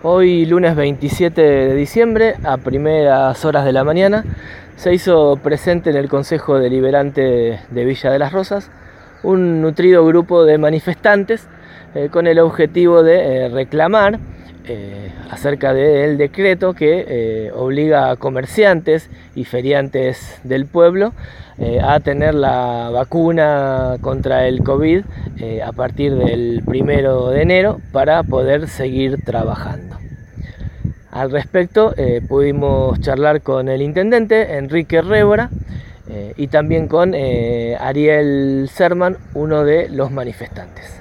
Hoy, lunes 27 de diciembre, a primeras horas de la mañana, se hizo presente en el Consejo Deliberante de Villa de las Rosas un nutrido grupo de manifestantes con el objetivo de reclamar acerca del decreto que obliga a comerciantes y feriantes del pueblo a tener la vacuna contra el COVID a partir del 1 de enero para poder seguir trabajando. Al respecto pudimos charlar con el intendente Enrique Révora y también con Ariel Serman, uno de los manifestantes.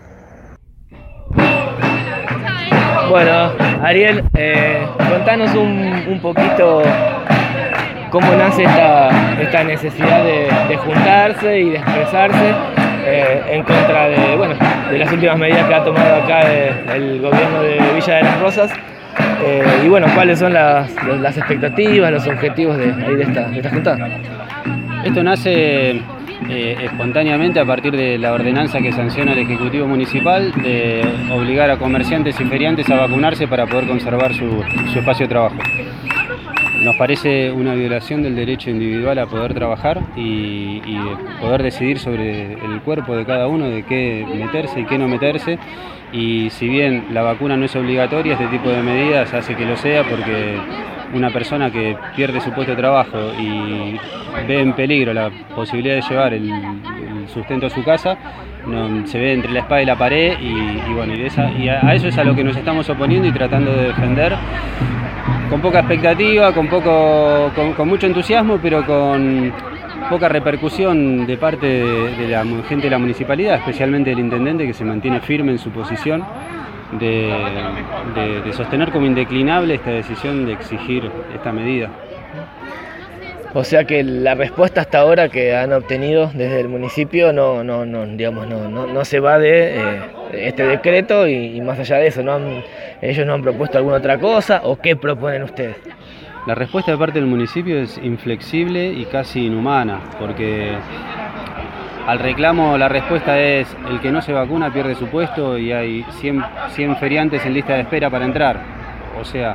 Bueno, Ariel, contanos un poquito cómo nace esta necesidad de juntarse y de expresarse en contra de las últimas medidas que ha tomado acá el gobierno de Villa de las Rosas. Y bueno, ¿cuáles son las expectativas, los objetivos de esta juntada? Esto nace espontáneamente a partir de la ordenanza que sanciona el Ejecutivo Municipal de obligar a comerciantes y feriantes a vacunarse para poder conservar su espacio de trabajo. Nos parece una violación del derecho individual a poder trabajar y poder decidir sobre el cuerpo de cada uno, de qué meterse y qué no meterse. Y si bien la vacuna no es obligatoria, este tipo de medidas hace que lo sea, porque una persona que pierde su puesto de trabajo y ve en peligro la posibilidad de llevar el sustento a su casa, se ve entre la espada y la pared y a eso es a lo que nos estamos oponiendo y tratando de defender con poca expectativa, con mucho entusiasmo, pero con poca repercusión de parte de la gente de la municipalidad, especialmente del intendente, que se mantiene firme en su posición de sostener como indeclinable esta decisión de exigir esta medida. O sea que la respuesta hasta ahora que han obtenido desde el municipio no se va de este decreto y más allá de eso, ellos no han propuesto alguna otra cosa, ¿o qué proponen ustedes? La respuesta de parte del municipio es inflexible y casi inhumana, porque al reclamo la respuesta es: el que no se vacuna pierde su puesto y hay 100 feriantes en lista de espera para entrar. O sea,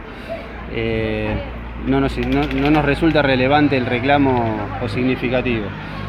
no nos resulta relevante el reclamo o significativo.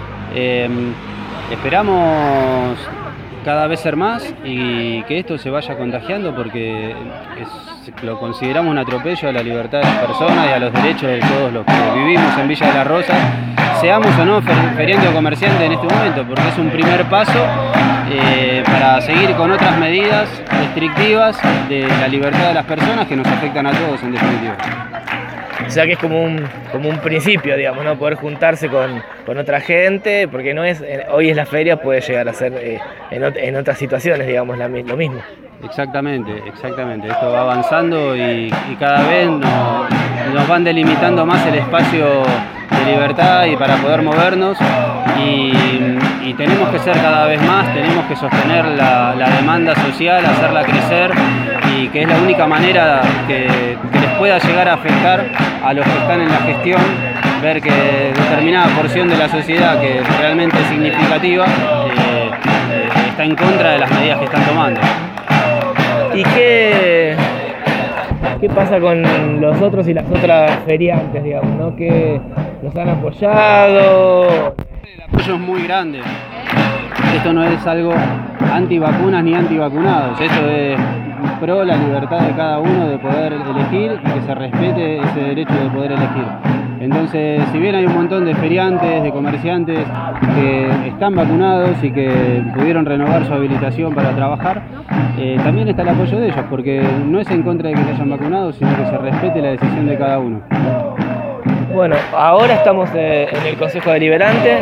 Esperamos cada vez ser más y que esto se vaya contagiando, porque lo consideramos un atropello a la libertad de las personas y a los derechos de todos los que vivimos en Villa de las Rosas, seamos o no feriantes o comerciantes en este momento, porque es un primer paso para seguir con otras medidas restrictivas de la libertad de las personas que nos afectan a todos en definitiva. O sea que es como un principio, digamos, ¿no? Poder juntarse con otra gente, porque hoy es la feria, puede llegar a ser en otras situaciones, digamos, lo mismo. Exactamente. Esto va avanzando y cada vez nos van delimitando más el espacio de libertad y para poder movernos y tenemos que ser cada vez más, tenemos que sostener la demanda social, hacerla crecer, y que es la única manera que les pueda llegar a afectar a los que están en la gestión, ver que determinada porción de la sociedad que realmente es significativa está en contra de las medidas que están tomando. ¿Y qué pasa con los otros y las otras feriantes, digamos, ¿no? Que nos han apoyado? El apoyo es muy grande. Esto no es algo antivacunas ni antivacunados. Esto es pro la libertad de cada uno de poder elegir y que se respete ese derecho de poder elegir. Entonces, si bien hay un montón de feriantes, de comerciantes que están vacunados y que pudieron renovar su habilitación para trabajar, también está el apoyo de ellos, porque no es en contra de que se hayan vacunado, sino que se respete la decisión de cada uno. Bueno, ahora estamos en el Consejo Deliberante,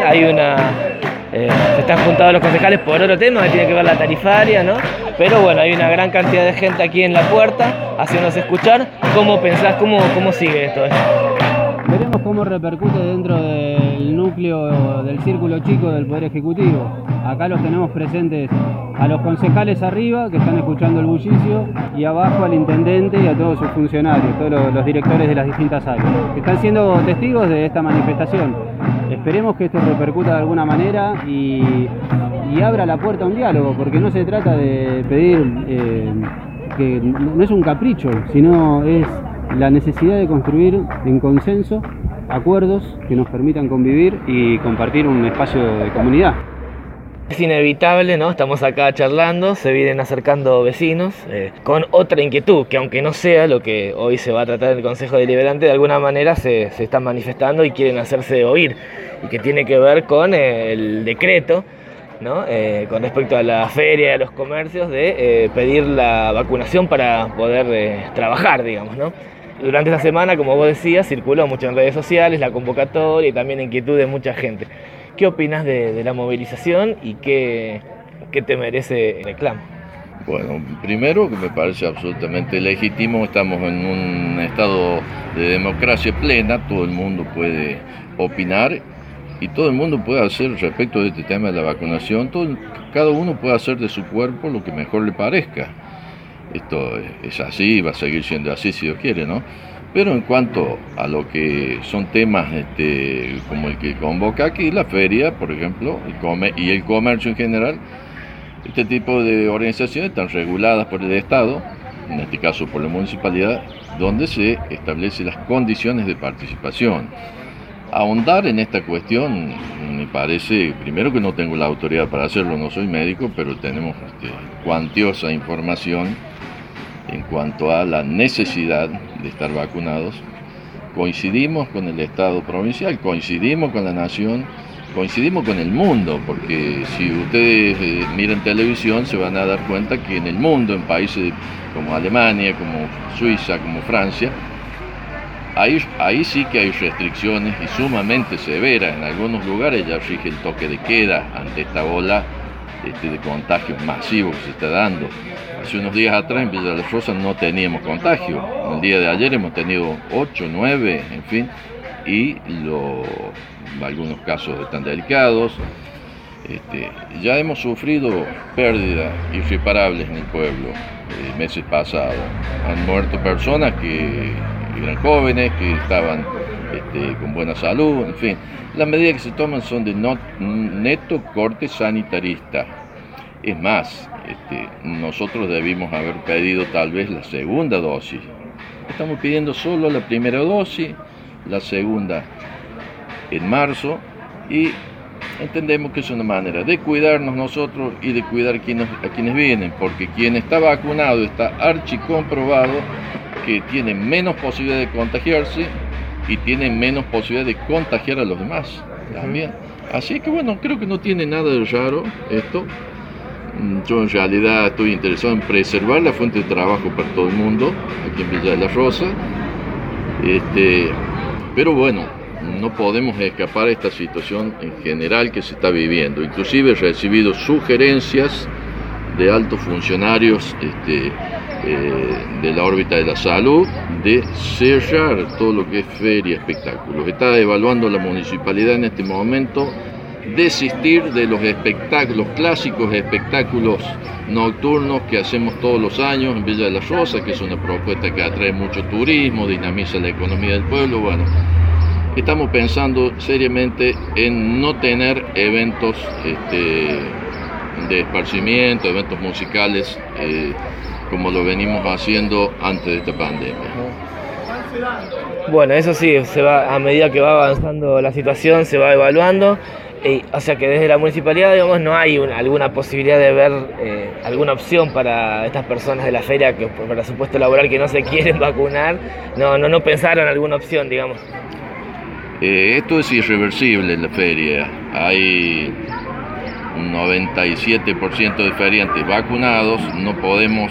se están juntados los concejales por otro tema que tiene que ver la tarifaria, ¿no? Pero bueno, hay una gran cantidad de gente aquí en la puerta haciéndonos escuchar. ¿Cómo pensás, cómo sigue esto? Veremos cómo repercute dentro del núcleo, del círculo chico del Poder Ejecutivo. Acá los tenemos presentes a los concejales arriba, que están escuchando el bullicio, y abajo al intendente y a todos sus funcionarios, todos los directores de las distintas áreas, que están siendo testigos de esta manifestación. Esperemos que esto repercuta de alguna manera y abra la puerta a un diálogo, porque no se trata de pedir que no es un capricho, sino es la necesidad de construir en consenso acuerdos que nos permitan convivir y compartir un espacio de comunidad. Es inevitable, ¿no? Estamos acá charlando, se vienen acercando vecinos con otra inquietud, que aunque no sea lo que hoy se va a tratar en el Consejo Deliberante, de alguna manera se están manifestando y quieren hacerse oír, y que tiene que ver con el decreto, ¿no? Con respecto a la feria y a los comercios, de pedir la vacunación para poder trabajar, digamos, ¿no? Durante esta semana, como vos decías, circuló mucho en redes sociales la convocatoria y también la inquietud de mucha gente. ¿Qué opinas de la movilización y qué te merece el reclamo? Bueno, primero que me parece absolutamente legítimo, estamos en un estado de democracia plena, todo el mundo puede opinar y todo el mundo puede hacer respecto de este tema de la vacunación, cada uno puede hacer de su cuerpo lo que mejor le parezca. Esto es así, va a seguir siendo así si Dios quiere, ¿no? Pero en cuanto a lo que son temas como el que convoca aquí, la feria, por ejemplo, y el comercio en general, este tipo de organizaciones están reguladas por el Estado, en este caso por la municipalidad, donde se establecen las condiciones de participación. Ahondar en esta cuestión me parece, primero que no tengo la autoridad para hacerlo, no soy médico, pero tenemos cuantiosa información en cuanto a la necesidad de estar vacunados. Coincidimos con el Estado provincial, coincidimos con la nación, coincidimos con el mundo, porque si ustedes miran televisión se van a dar cuenta que en el mundo, en países como Alemania, como Suiza, como Francia, ahí sí que hay restricciones y sumamente severas. En algunos lugares ya rige el toque de queda ante esta ola de contagios masivos que se está dando. Hace unos días atrás en Villa de las Rosas no teníamos contagio. El día de ayer hemos tenido 8, 9, en fin, y algunos casos están delicados. Ya hemos sufrido pérdidas irreparables en el pueblo meses pasados. Han muerto personas que eran jóvenes, que estaban con buena salud, en fin. Las medidas que se toman son de neto corte sanitarista. Es más, nosotros debimos haber pedido tal vez la segunda dosis. Estamos pidiendo solo la primera dosis, la segunda en marzo, y entendemos que es una manera de cuidarnos nosotros y de cuidar a quienes vienen, porque quien está vacunado está archicomprobado que tiene menos posibilidad de contagiarse y tiene menos posibilidad de contagiar a los demás también. Así que bueno, creo que no tiene nada de raro esto. Yo en realidad estoy interesado en preservar la fuente de trabajo para todo el mundo aquí en Villa de las Rosas. Pero bueno, no podemos escapar a esta situación en general que se está viviendo. Inclusive he recibido sugerencias de altos funcionarios de la órbita de la salud de cerrar todo lo que es feria, espectáculos. Está evaluando la municipalidad en este momento desistir de los clásicos espectáculos nocturnos que hacemos todos los años en Villa de las Rosas, que es una propuesta que atrae mucho turismo, dinamiza la economía del pueblo. Bueno, estamos pensando seriamente en no tener eventos de esparcimiento, eventos musicales, como lo venimos haciendo antes de esta pandemia. Bueno, eso sí, a medida que va avanzando la situación, se va evaluando. O sea que desde la municipalidad, digamos, no hay alguna posibilidad de ver alguna opción para estas personas de la feria que por supuesto laboral que no se quieren vacunar. No pensaron alguna opción, digamos. Esto es irreversible en la feria. Hay un 97% de feriantes vacunados. No podemos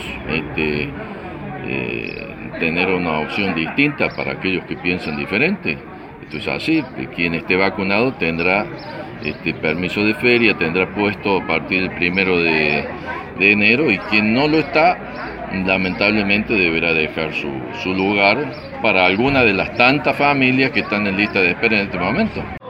tener una opción distinta para aquellos que piensan diferente. Esto es así. Quien esté vacunado tendrá permiso de feria, tendrá puesto a partir del 1 de enero, y quien no lo está, lamentablemente deberá dejar su lugar para alguna de las tantas familias que están en lista de espera en este momento.